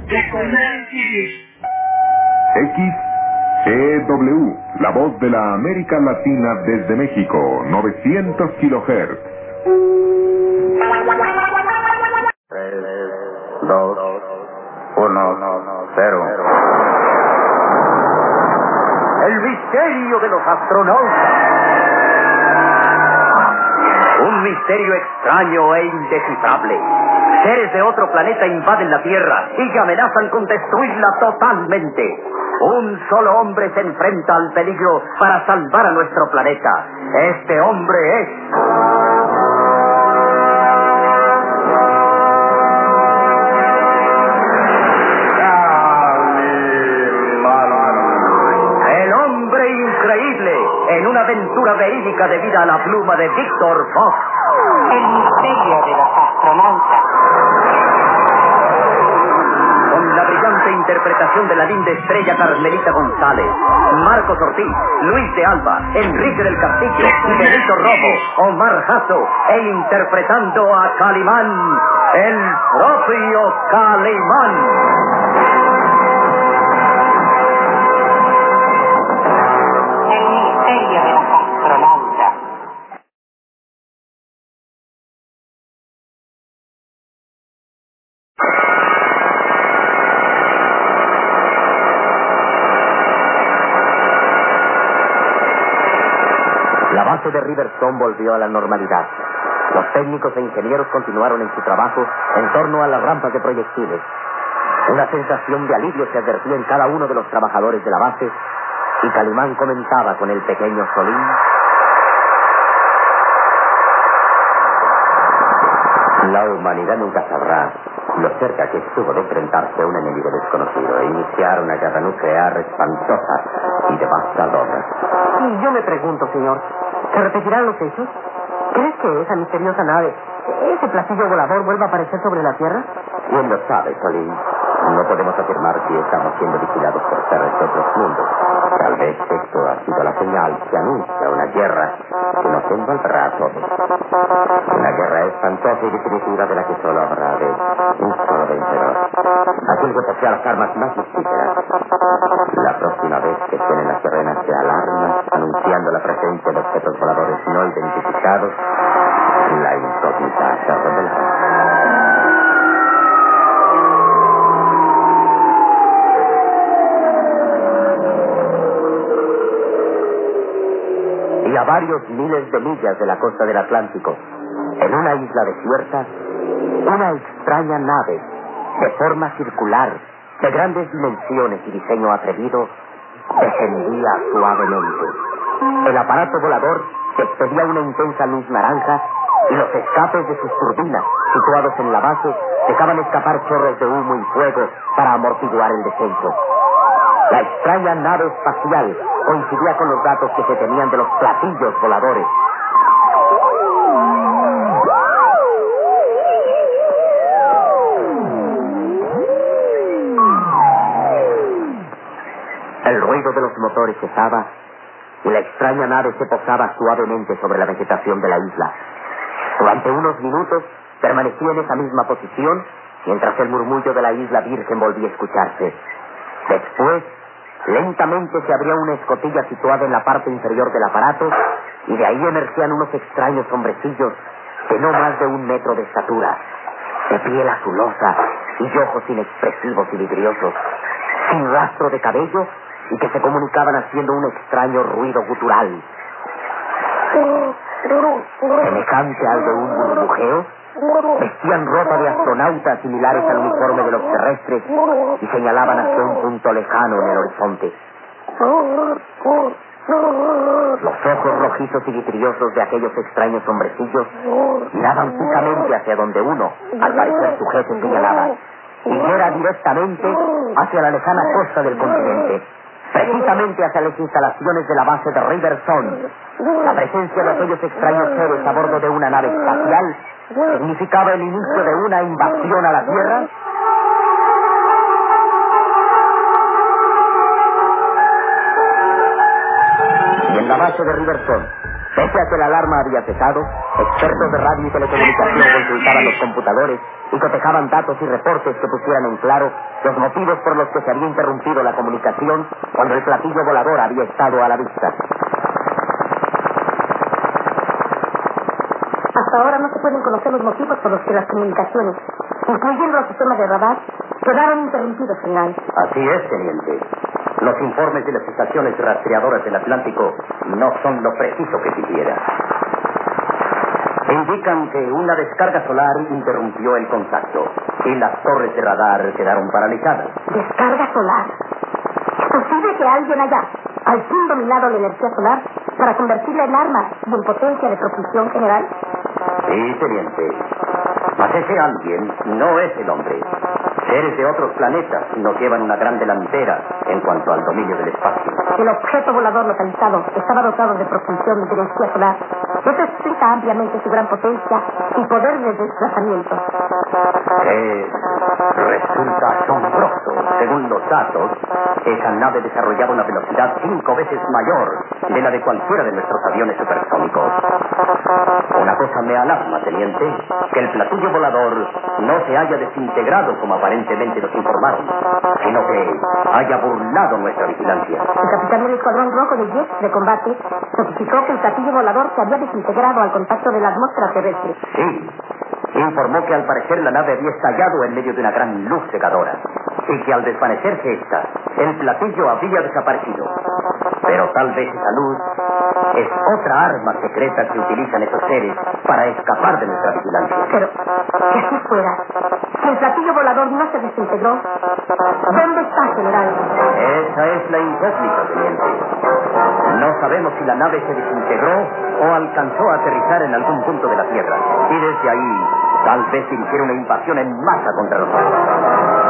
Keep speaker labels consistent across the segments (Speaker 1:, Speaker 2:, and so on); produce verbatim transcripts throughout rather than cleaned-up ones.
Speaker 1: X E W, la voz de la América Latina desde México, novecientos kilohertz.
Speaker 2: tres, dos, uno, cero. El misterio de los astronautas. Un misterio extraño e indescifrable. Seres de otro planeta invaden la Tierra y amenazan con destruirla totalmente. Un solo hombre se enfrenta al peligro para salvar a nuestro planeta. Este hombre es... el hombre increíble, en una aventura verídica debida a la pluma de Víctor Fox.
Speaker 3: El misterio de los astronautas.
Speaker 2: Con la brillante interpretación de la linda estrella Carmelita González, Marcos Ortiz, Luis de Alba, Enrique del Castillo, Benito Robo, Omar Jasso, e interpretando a Calimán, el propio Calimán.
Speaker 3: El misterio de los astronautas.
Speaker 2: La base de Riverstone volvió a la normalidad. Los técnicos e ingenieros continuaron en su trabajo en torno a las rampas de proyectiles. Una sensación de alivio se advertía en cada uno de los trabajadores de la base, y Calimán comentaba con el pequeño Solín: la humanidad nunca sabrá lo cerca que estuvo de enfrentarse a un enemigo desconocido e iniciar una guerra nuclear espantosa y devastadora.
Speaker 4: Y yo me pregunto, señor, ¿se repetirán los hechos? ¿Crees que esa misteriosa nave, ese platillo volador, vuelva a aparecer sobre la Tierra?
Speaker 2: ¿Quién lo sabe, Solín? No podemos afirmar si estamos siendo vigilados por seres de otros mundos. Tal vez esto ha sido la señal que anuncia una guerra que nos envolverá a todos. Una guerra espantosa y definitiva de la que solo habrá de un solo vencedor. Aquel que posea las armas más mortíferas. La próxima vez que suenen las sirenas de alarma anunciando la presencia de objetos voladores no identificados, la incógnita se revelará. Y a varios miles de millas de la costa del Atlántico, en una isla desierta, una extraña nave de forma circular, de grandes dimensiones y diseño atrevido, descendía suavemente. El aparato volador despedía una intensa luz naranja y los escapes de sus turbinas, situados en la base, dejaban escapar chorros de humo y fuego para amortiguar el descenso. La extraña nave espacial coincidía con los datos que se tenían de los platillos voladores. El ruido de los motores cesaba y la extraña nave se posaba suavemente sobre la vegetación de la isla. Durante unos minutos permanecía en esa misma posición mientras el murmullo de la isla virgen volvía a escucharse. Después, lentamente se abría una escotilla situada en la parte inferior del aparato y de ahí emergían unos extraños hombrecillos de no más de un metro de estatura, de piel azulosa y ojos inexpresivos y vidriosos, sin rastro de cabello y que se comunicaban haciendo un extraño ruido gutural. Semejante al de un burbujeo, vestían ropa de astronautas similares al uniforme de los terrestres y señalaban hacia un punto lejano en el horizonte. Los ojos rojizos y vitriosos de aquellos extraños hombrecillos miraban fijamente hacia donde uno, al parecer su jefe, señalaba, y era directamente hacia la lejana costa del continente, precisamente hacia las instalaciones de la base de Riverstone. La presencia de aquellos extraños seres a bordo de una nave espacial significaba el inicio de una invasión a la Tierra. Y en la base de Riverstone, Pese a que la alarma había cesado, expertos de radio y telecomunicación consultaban los computadores y cotejaban datos y reportes que pusieran en claro los motivos por los que se había interrumpido la comunicación cuando el platillo volador había estado a la vista.
Speaker 5: Hasta ahora no se pueden conocer los motivos por los que las comunicaciones, incluyendo los sistemas de radar, quedaron interrumpidos, general.
Speaker 6: Así es, teniente. Los informes de las estaciones rastreadoras del Atlántico no son lo preciso que quisiera. Indican que una descarga solar interrumpió el contacto y las torres de radar quedaron paralizadas.
Speaker 5: ¿Descarga solar? ¿Es posible que alguien haya al fin dominado la energía solar para convertirla en arma y en potencia de propulsión general?
Speaker 6: Sí, teniente. Mas ese alguien no es el hombre. Seres de otros planetas nos llevan una gran delantera en cuanto al dominio del espacio.
Speaker 5: El objeto volador localizado estaba dotado de propulsión de energía solar. Eso explica ampliamente su gran potencia y poder de desplazamiento.
Speaker 6: Que resulta asombroso. Según los datos, esa nave desarrollaba una velocidad cinco veces mayor de la de cualquiera de nuestros aviones supersónicos. Una cosa me alarma, teniente, que el platillo volador no se haya desintegrado como aparentemente nos informaron, sino que haya burlado nuestra vigilancia.
Speaker 5: El capitán del Escuadrón Rojo de Jets de combate notificó que el platillo volador se había desintegrado al contacto de la atmósfera terrestre.
Speaker 6: Sí, informó que al parecer la nave había estallado en medio de una gran luz cegadora y que al desvanecerse esta, el platillo había desaparecido. Pero tal vez esa luz es otra arma secreta que utilizan estos seres para escapar de nuestra vigilancia.
Speaker 5: Pero, si así fuera, si el platillo volador no se desintegró, ¿dónde está, general?
Speaker 6: Esa es la incógnita, teniente. No sabemos si la nave se desintegró o alcanzó a aterrizar en algún punto de la Tierra. Y desde ahí, tal vez dirigiera una invasión en masa contra nosotros.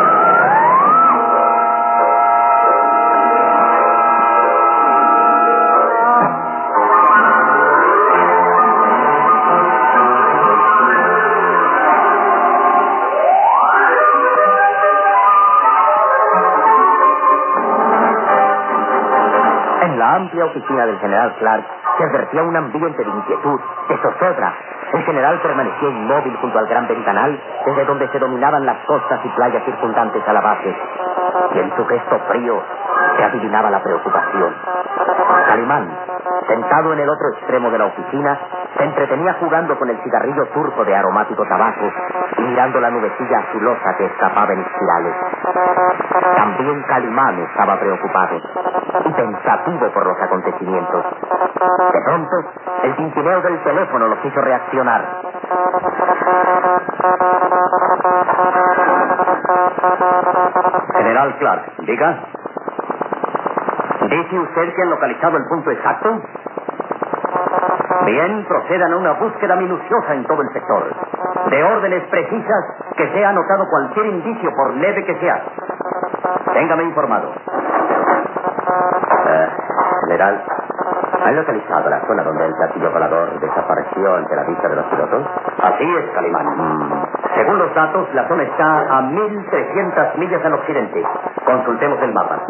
Speaker 2: En la amplia oficina del general Clark se advertía un ambiente de inquietud, de zozobra. El general permanecía inmóvil junto al gran ventanal, desde donde se dominaban las costas y playas circundantes a la base. Y en su gesto frío se adivinaba la preocupación. Calimán, sentado en el otro extremo de la oficina, se entretenía jugando con el cigarrillo turco de aromático tabaco y mirando la nubecilla azulosa que escapaba en espirales. También Calimán estaba preocupado y pensativo por los acontecimientos. De pronto, el tintineo del teléfono los hizo reaccionar.
Speaker 6: General Clark, diga. ¿Dice usted que han localizado el punto exacto? Bien, procedan a una búsqueda minuciosa en todo el sector, de órdenes precisas que sea anotado cualquier indicio, por leve que sea. Téngame informado.
Speaker 2: Uh, general, ¿han localizado la zona donde el platillo volador desapareció ante la vista de los pilotos?
Speaker 6: Así es, Calimán. Mm. Según los datos, la zona está a mil trescientas millas al occidente. Consultemos el mapa.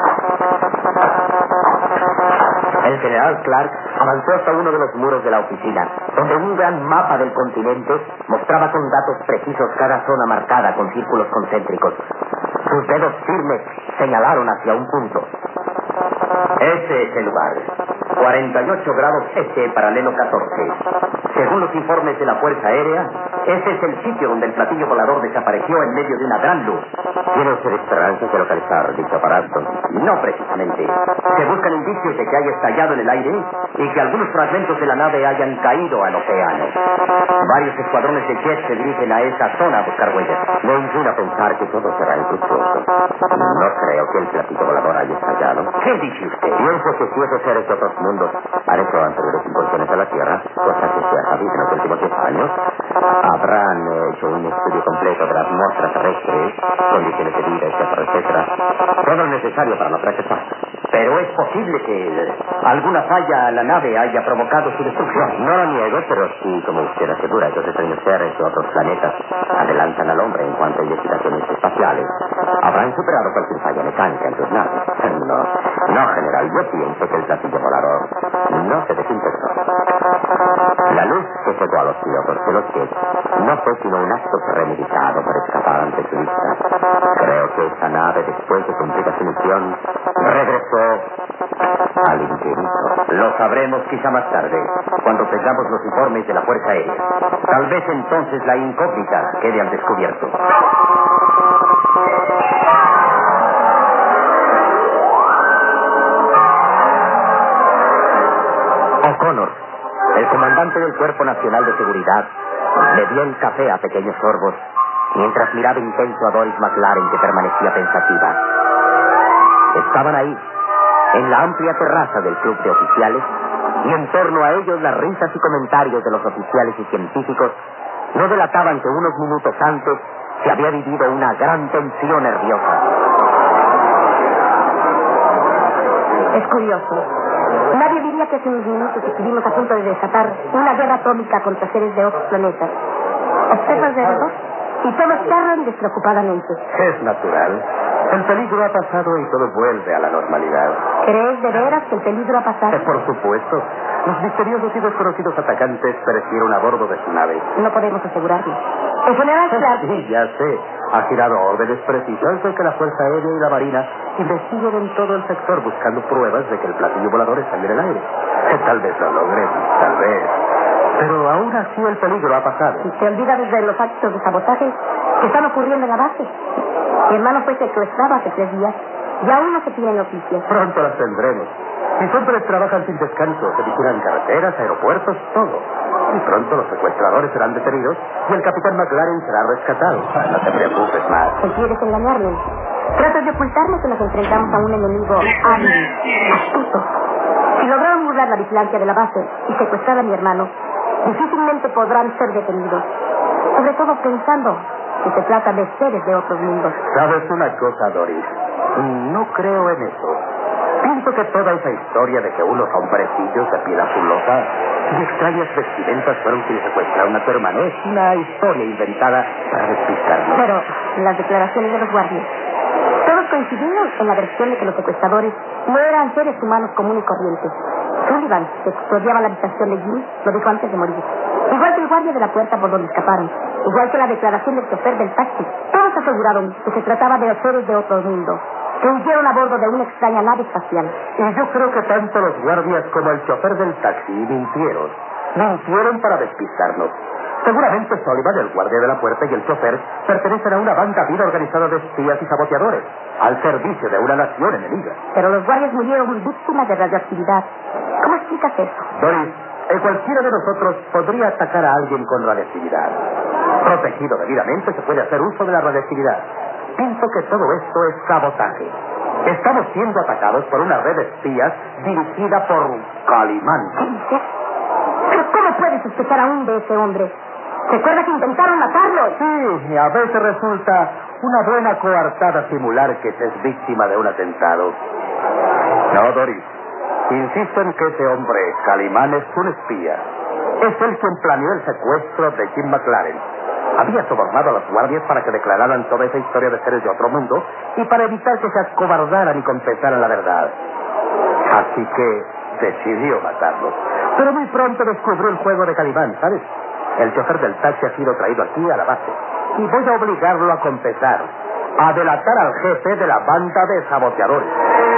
Speaker 2: El general Clark avanzó hasta uno de los muros de la oficina, donde un gran mapa del continente mostraba con datos precisos cada zona marcada con círculos concéntricos. Sus dedos firmes señalaron hacia un punto.
Speaker 6: Ese es el lugar. cuarenta y ocho grados este, paralelo catorce. Según los informes de la Fuerza Aérea, ese es el sitio donde el platillo volador desapareció en medio de una gran luz.
Speaker 2: ¿Tiene usted esperanzas de localizar dicho aparato?
Speaker 6: No precisamente. Se buscan indicios de que haya estallado en el aire y que algunos fragmentos de la nave hayan caído al océano. Varios escuadrones de jets se dirigen a esa zona a buscar huellas.
Speaker 2: Me inclina a pensar que todo será infructuoso. No creo que el platillo volador haya estallado.
Speaker 6: ¿Qué dice usted?
Speaker 2: Pienso que si esos seres de otros mundos han hecho anteriores incursiones a la Tierra, cosa que se ha sabido en los últimos diez años, habrán hecho un estudio completo de la atmósfera terrestre, condiciones de vida, etcétera, etcétera. Todo lo necesario para lograr que pase.
Speaker 6: Pero es posible que alguna falla a la nave haya provocado su destrucción.
Speaker 2: No lo niego, pero sí, como usted asegura, que los extraños seres de otros planetas adelantan al hombre en cuanto a investigaciones espaciales. Habrán superado cualquier falla mecánica en sus naves. No, no, general, yo pienso que el platillo volador no se desintegró. La luz que cegó a los pilotos de los jets no fue sino un acto premeditado para escapar ante su vista. Creo que esta nave, después de cumplir su misión, regresó al infinito.
Speaker 6: Lo sabremos quizá más tarde, cuando tengamos los informes de la Fuerza Aérea. Tal vez entonces la incógnita quede al descubierto.
Speaker 2: O'Connor, el comandante del Cuerpo Nacional de Seguridad, le dio el café a pequeños sorbos mientras miraba intenso a Doris McLaren, que permanecía pensativa. Estaban ahí, en la amplia terraza del club de oficiales, y en torno a ellos las risas y comentarios de los oficiales y científicos no delataban que unos minutos antes se había vivido una gran tensión nerviosa.
Speaker 5: Es curioso. Nadie diría que hace unos minutos estuvimos a punto de desatar una guerra atómica contra seres de otros planetas. Observa alrededor y todos charlan despreocupadamente.
Speaker 6: Es natural. El peligro ha pasado y todo vuelve a la normalidad.
Speaker 5: ¿Crees de veras que el peligro ha pasado?
Speaker 6: Eh, por supuesto. Los misteriosos y desconocidos atacantes perecieron a bordo de su nave.
Speaker 5: No podemos asegurarlo. En general, claro.
Speaker 6: Sí, ya sé. Ha girado órdenes precisas de que la Fuerza Aérea y la Marina investiguen en todo el sector buscando pruebas de que el platillo volador está en el aire. Que tal vez lo logren, tal vez. Pero aún así el peligro ha pasado.
Speaker 5: Y se olvida desde los actos de sabotaje que están ocurriendo en la base. Mi hermano fue secuestrado hace tres días y aún no se tienen noticias.
Speaker 6: Pronto las tendremos. Mis hombres trabajan sin descanso, se vigilan carreteras, aeropuertos, todo. Y pronto los secuestradores serán detenidos y el capitán McLaren será rescatado. No te preocupes más.
Speaker 5: ¿Te quieres engañarme? Tratas de ocultarme que nos enfrentamos a un enemigo hábil, astuto. Si lograron burlar la vigilancia de la base y secuestrar a mi hermano, difícilmente podrán ser detenidos. Sobre todo pensando que se trata de seres de otros mundos.
Speaker 6: ¿Sabes una cosa, Doris? No creo en eso. Pienso que toda esa historia de que unos hombrecillos de piel azulosa y extrañas vestimentas fueron quienes secuestraron a tu hermano es una historia inventada para despistarnos.
Speaker 5: Pero las declaraciones de los guardias, todos coincidieron en la versión de que los secuestradores no eran seres humanos comunes y corrientes. Sullivan, que custodiaba la habitación de Jim, lo dijo antes de morir. Igual que el guardia de la puerta por donde escaparon. Igual que la declaración del chofer del taxi. Todos aseguraron que se trataba de seres de otro mundo, que huyeron a bordo de una extraña nave espacial.
Speaker 6: Y yo creo que tanto los guardias como el chofer del taxi mintieron. Mintieron para despistarnos. Seguramente Sullivan, el guardia de la puerta, y el chofer pertenecen a una banda bien organizada de espías y saboteadores, al servicio de una nación enemiga.
Speaker 5: Pero los guardias murieron víctimas de radioactividad. ¿Cómo explicas eso?
Speaker 6: Doris, eh, cualquiera de nosotros podría atacar a alguien con radioactividad. Protegido debidamente, se puede hacer uso de la radioactividad. Pienso que todo esto es sabotaje. Estamos siendo atacados por una red de espías dirigida por Calimán.
Speaker 5: ¿Qué dices? ¿Pero cómo puedes sospechar aún de ese hombre? ¿Recuerda que intentaron matarlo?
Speaker 6: Sí, a veces resulta una buena coartada simular que se es víctima de un atentado. No, Doris. Insisto en que ese hombre, Calimán, es un espía. Es él quien planeó el secuestro de Jim McLaren. Había sobornado a los guardias para que declararan toda esa historia de seres de otro mundo y para evitar que se acobardaran y confesaran la verdad. Así que decidió matarlos. Pero muy pronto descubrió el juego de Calimán, ¿sabes? El chofer del taxi ha sido traído aquí a la base. Y voy a obligarlo a confesar, a delatar al jefe de la banda de saboteadores.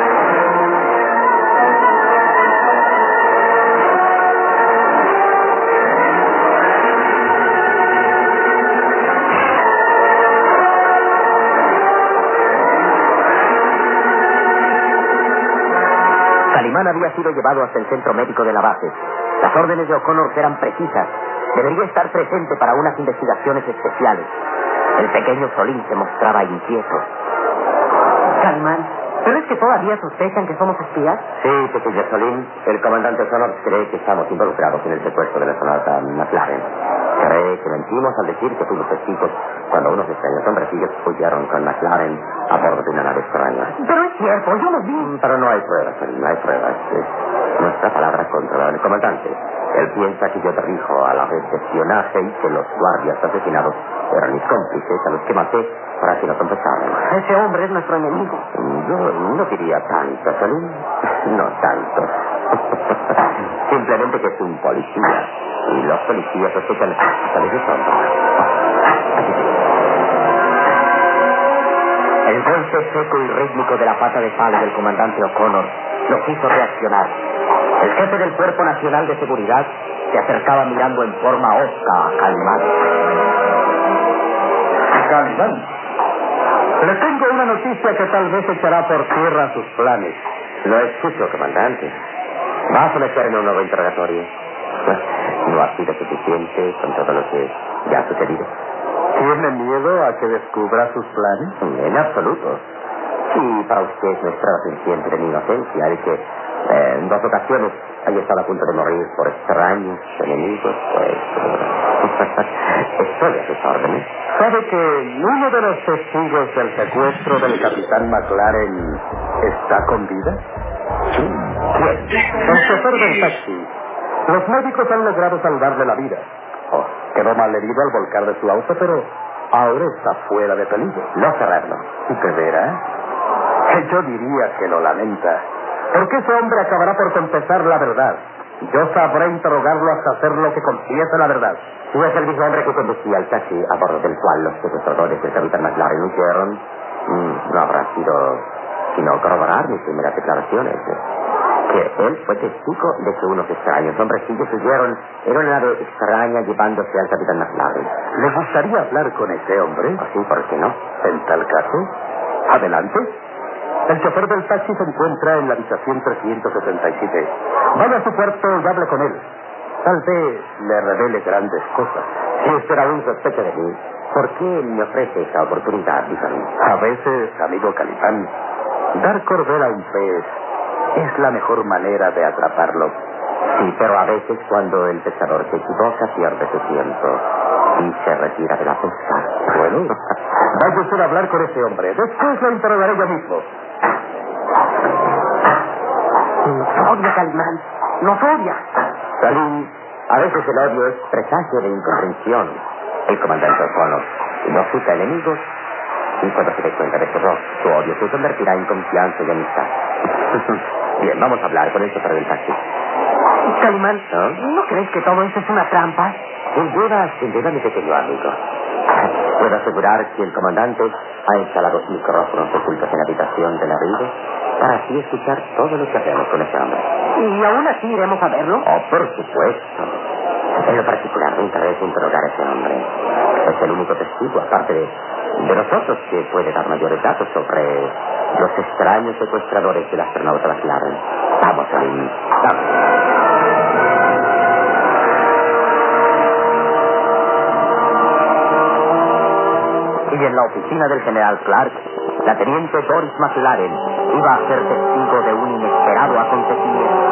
Speaker 2: Calimán había sido llevado hasta el centro médico de la base. Las órdenes de O'Connor eran precisas. Debería estar presente para unas investigaciones especiales. El pequeño Solín se mostraba inquieto.
Speaker 4: Calimán, ¿pero es que todavía sospechan que somos espías?
Speaker 2: Sí, pequeño Solín. El comandante O'Connor cree que estamos involucrados en el secuestro de la astronauta McLaren. Cree sé que mentimos al decir que fuimos testigos cuando unos extraños hombrecillos huyeron con McLaren a bordo de una nave extraña.
Speaker 4: Pero es cierto, yo lo vi.
Speaker 2: Pero no hay pruebas, no hay pruebas. Es nuestra palabra contra el comandante. Él piensa que yo dirijo a la red de espionaje y que los guardias asesinados eran mis cómplices a los que maté para que no confesaran.
Speaker 4: Ese hombre es nuestro enemigo.
Speaker 2: Yo no diría tanto, Salim. No tanto. Simplemente que es un policía. Y los policías sospechan hasta de su sombra. El golpe seco y rítmico de la pata de palo del comandante O'Connor los hizo reaccionar. El jefe del Cuerpo Nacional de Seguridad se acercaba mirando en forma hosca a Calimán.
Speaker 6: Calimán, le tengo una noticia que tal vez echará por tierra sus planes.
Speaker 2: Lo escucho, comandante. ¿Va a someter en un nuevo interrogatorio? ¿No ha sido suficiente con todo lo que ya ha sucedido?
Speaker 6: ¿Tiene miedo a que descubra sus planes?
Speaker 2: En absoluto. Si para usted es nuestra suficiente de mi inocencia, de que eh, en dos ocasiones haya estado a punto de morir por extraños enemigos, pues eh, estoy a sus órdenes.
Speaker 6: ¿Sabe que uno de los testigos del secuestro del capitán McLaren está con vida?
Speaker 2: ¿Quién?
Speaker 6: El chofer del taxi. Los médicos han logrado salvarle la vida. Oh, quedó mal herido al volcar de su auto, pero ahora está fuera de peligro.
Speaker 2: No cerrarlo.
Speaker 6: ¿De veras? Yo diría que lo lamenta, porque ese hombre acabará por confesar la verdad. Yo sabré interrogarlo hasta hacer lo que confiese la verdad.
Speaker 2: Si es el mismo hombre que conducía el taxi a bordo del cual los secuestradores del capitán McLaren huyeron, mm, no habrá sido sino corroborar mis primeras declaraciones. Que él fue testigo de que unos extraños hombrecillos huyeron en una nave extraña llevándose al capitán McLaren.
Speaker 6: ¿Le gustaría hablar con ese hombre?
Speaker 2: ¿O sí? ¿Por qué no?
Speaker 6: En tal caso, adelante. El chofer del taxi se encuentra en la habitación trescientos setenta y siete. Vaya a su cuarto y hable con él. Tal vez le revele grandes cosas.
Speaker 2: Si usted aún sospecha de mí, ¿por qué me ofrece esa oportunidad, dígame?
Speaker 6: A veces, amigo Calimán, dar cordel a un pez es la mejor manera de atraparlo.
Speaker 2: Sí, pero a veces cuando el pescador se equivoca pierde su tiempo y se retira de la pesca.
Speaker 6: Bueno, vaya usted a hablar con ese hombre. Después lo interrogaré yo mismo.
Speaker 4: Nos odia, Calimán. Nos odia.
Speaker 2: Salim, a veces el odio es presagio de incomprensión. El comandante O'Connor no cita enemigos y cuando se dé cuenta de todo, su odio se convertirá en confianza y amistad. Bien, vamos a hablar con el chofer del taxi.
Speaker 4: Calimán,
Speaker 2: ¿no?
Speaker 4: ¿no crees que todo esto es una trampa?
Speaker 2: Sin duda, sin duda, mi pequeño amigo. Puedo asegurar que el comandante ha instalado micrófonos ocultos en la habitación del arribo para así escuchar todo lo que hacemos con ese hombre.
Speaker 4: ¿Y aún así iremos a verlo?
Speaker 2: Oh, por supuesto. En lo particular me interesa interrogar a ese hombre. Es el único testigo, aparte de, de nosotros, que puede dar mayores datos sobre los extraños secuestradores del astronauta McLaren. Vamos, Salim, vamos. Y en la oficina del general Clark, la teniente Doris McLaren iba a ser testigo de un inesperado acontecimiento.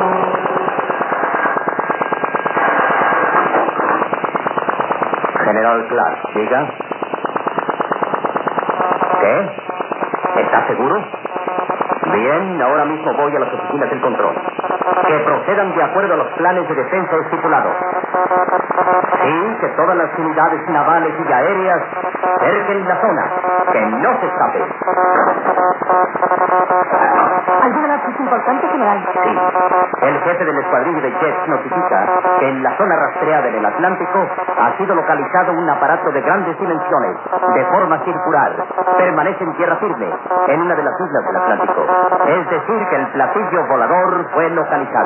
Speaker 2: General Clark, diga. ¿Qué? ¿Está seguro? Bien, ahora mismo voy a las oficinas del control. Que procedan de acuerdo a los planes de defensa estipulados. Sí, que todas las unidades navales y aéreas cerquen la zona. Que no se escape.
Speaker 5: ¿Algún análisis importante, general?
Speaker 2: Sí. El jefe del escuadrillo de jets notifica que en la zona rastreada en el Atlántico ha sido localizado un aparato de grandes dimensiones, de forma circular. Permanece en tierra firme, en una de las islas del Atlántico. Es decir, que el platillo volador fue localizado.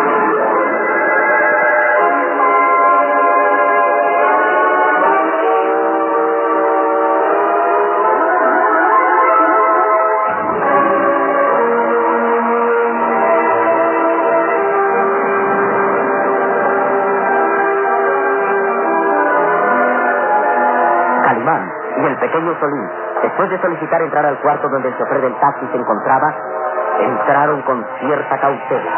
Speaker 2: Calimán y el pequeño Solín, después de solicitar entrar al cuarto donde el chofer del taxi se encontraba, entraron con cierta cautela.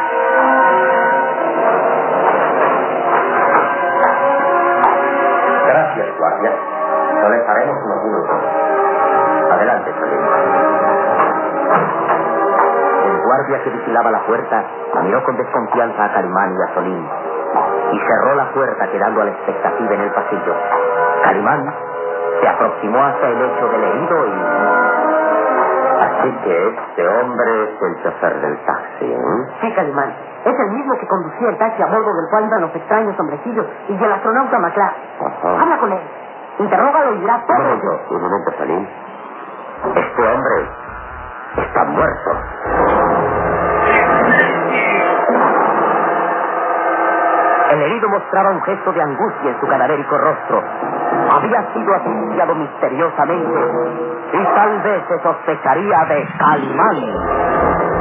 Speaker 2: señores guardias. Solo estaremos unos minutos. Adelante, Salim. El guardia que vigilaba la puerta miró con desconfianza a Calimán y a Solín y cerró la puerta, quedando a la expectativa en el pasillo. Calimán se aproximó hasta el lecho del herido y... Así que este hombre es el chofer del taxi, ¿eh?
Speaker 4: Sí, Calimán. Es el mismo que conducía el taxi a bordo del cual iban los extraños hombrecillos y el astronauta McClure.
Speaker 2: Ajá.
Speaker 4: Habla con él. Interrógalo y dirá todo.
Speaker 2: Un momento, un momento, Salim. Este hombre está muerto. El herido mostraba un gesto de angustia en su cadavérico rostro. Había sido asfixiado misteriosamente y tal vez se sospecharía de Calimán.